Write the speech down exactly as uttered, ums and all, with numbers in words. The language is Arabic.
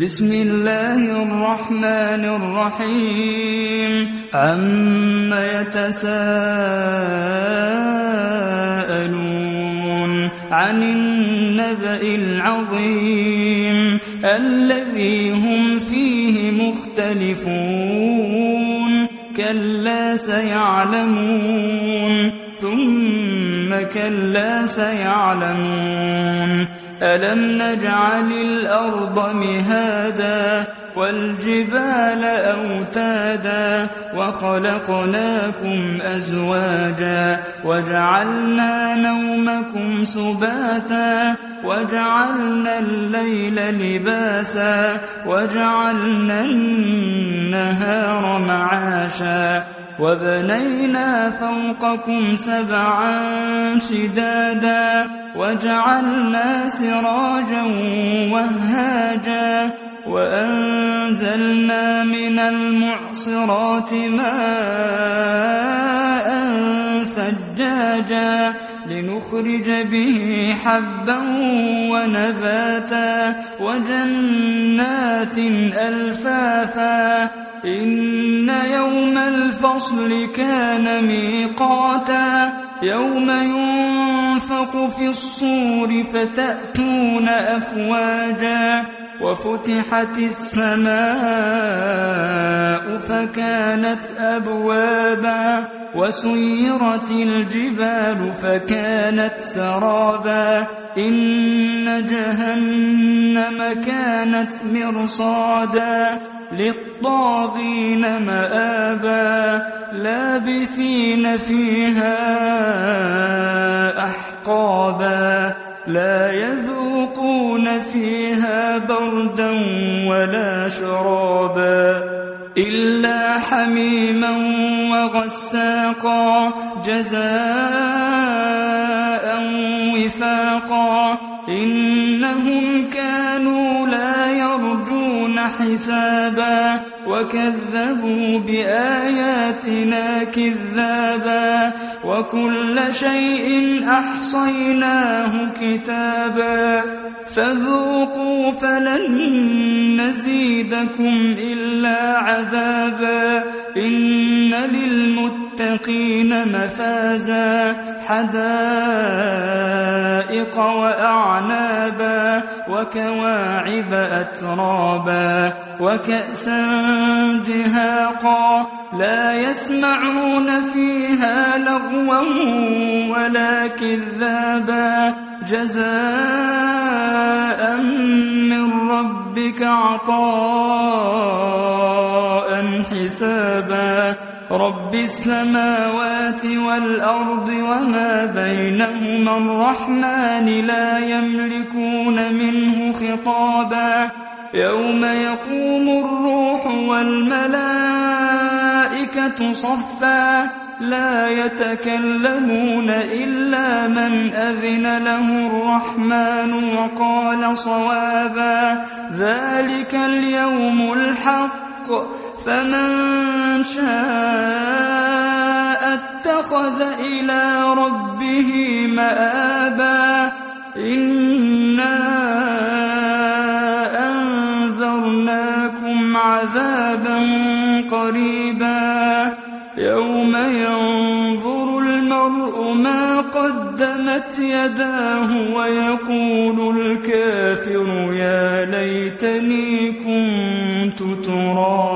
بسم الله الرحمن الرحيم عم يتساءلون عن النبأ العظيم الذي هم فيه مختلفون كلا سيعلمون ثم كلا سيعلمون ألم نجعل الأرض مهادا والجبال أوتادا وخلقناكم أزواجا وجعلنا نومكم سباتا وجعلنا الليل لباسا وجعلنا النهار معاشا وبنينا فوقكم سبعا شدادا وجعلنا سراجا وهاجا وأنزلنا من المعصرات ماء ثجاجا لنخرج به حبا ونباتا وجنات ألفافا إن يوم الفصل كان ميقاتا يوم ينفخ في الصور فتأتون أفواجا وفتحت السماء فكانت أبوابا وسيرت الجبال فكانت سرابا إن جهنم كانت مرصادا للطاغين مآبا لابثين فيها أحقابا لا يذوقون فيها بردا ولا شرابا إلا حميما وغساقا جزاء وفاقا إنهم كانوا لا يرجون حسابا وكذبوا بآياتنا كذابا وكل شيء أحصيناه كتابا فذوقوا فلن نزيدكم إلا عذابا إن للمتقين مفازا حدائق وأعنابا وكواعب أترابا وكأسا دهاقا لا يسمعون فيها لغوا ولا كذابا جزاء من ربك عطاء حسابا رب السماوات والأرض وما بينهما الرحمن لا يملكون منه خطابا يوم يقوم الروح والملائكة صفا لا يتكلمون إلا من أذن له الرحمن وقال صوابا ذلك اليوم الحق فمن شاء اتخذ إلى ربه مآبا إنا أنذرناكم عذابا قريبا يوم ينظر المرء ما قدمت يداه ويقول الكافر يا ليتني كنت ترابا.